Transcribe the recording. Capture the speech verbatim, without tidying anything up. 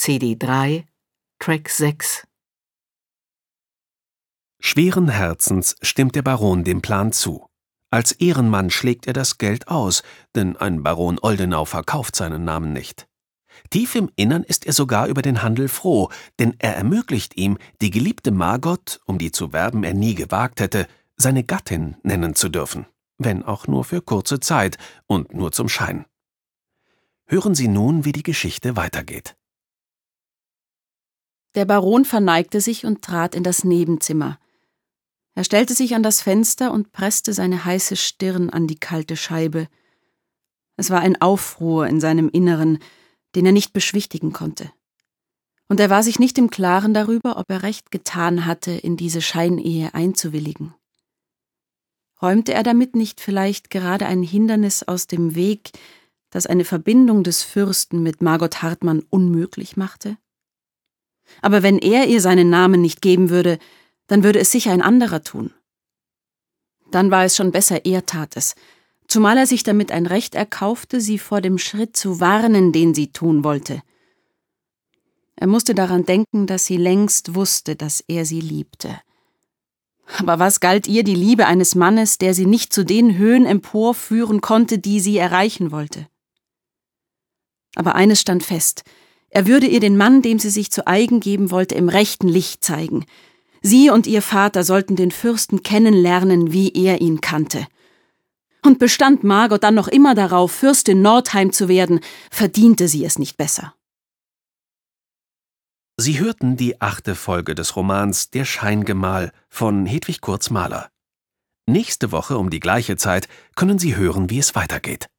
C D drei, Track sechs. Schweren Herzens stimmt der Baron dem Plan zu. Als Ehrenmann schlägt er das Geld aus, denn ein Baron Oldenau verkauft seinen Namen nicht. Tief im Innern ist er sogar über den Handel froh, denn er ermöglicht ihm, die geliebte Margot, um die zu werben er nie gewagt hätte, seine Gattin nennen zu dürfen, wenn auch nur für kurze Zeit und nur zum Schein. Hören Sie nun, wie die Geschichte weitergeht. Der Baron verneigte sich und trat in das Nebenzimmer. Er stellte sich an das Fenster und presste seine heiße Stirn an die kalte Scheibe. Es war ein Aufruhr in seinem Inneren, den er nicht beschwichtigen konnte. Und er war sich nicht im Klaren darüber, ob er recht getan hatte, in diese Scheinehe einzuwilligen. Räumte er damit nicht vielleicht gerade ein Hindernis aus dem Weg, das eine Verbindung des Fürsten mit Margot Hartmann unmöglich machte? Aber wenn er ihr seinen Namen nicht geben würde, dann würde es sicher ein anderer tun. Dann war es schon besser, er tat es, zumal er sich damit ein Recht erkaufte, sie vor dem Schritt zu warnen, den sie tun wollte. Er musste daran denken, dass sie längst wusste, dass er sie liebte. Aber was galt ihr die Liebe eines Mannes, der sie nicht zu den Höhen emporführen konnte, die sie erreichen wollte? Aber eines stand fest: Er würde ihr den Mann, dem sie sich zu eigen geben wollte, im rechten Licht zeigen. Sie und ihr Vater sollten den Fürsten kennenlernen, wie er ihn kannte. Und bestand Margot dann noch immer darauf, Fürstin Nordheim zu werden, verdiente sie es nicht besser. Sie hörten die achte Folge des Romans Der Scheingemahl von Hedwig Kurz Mahler. Nächste Woche um die gleiche Zeit können Sie hören, wie es weitergeht.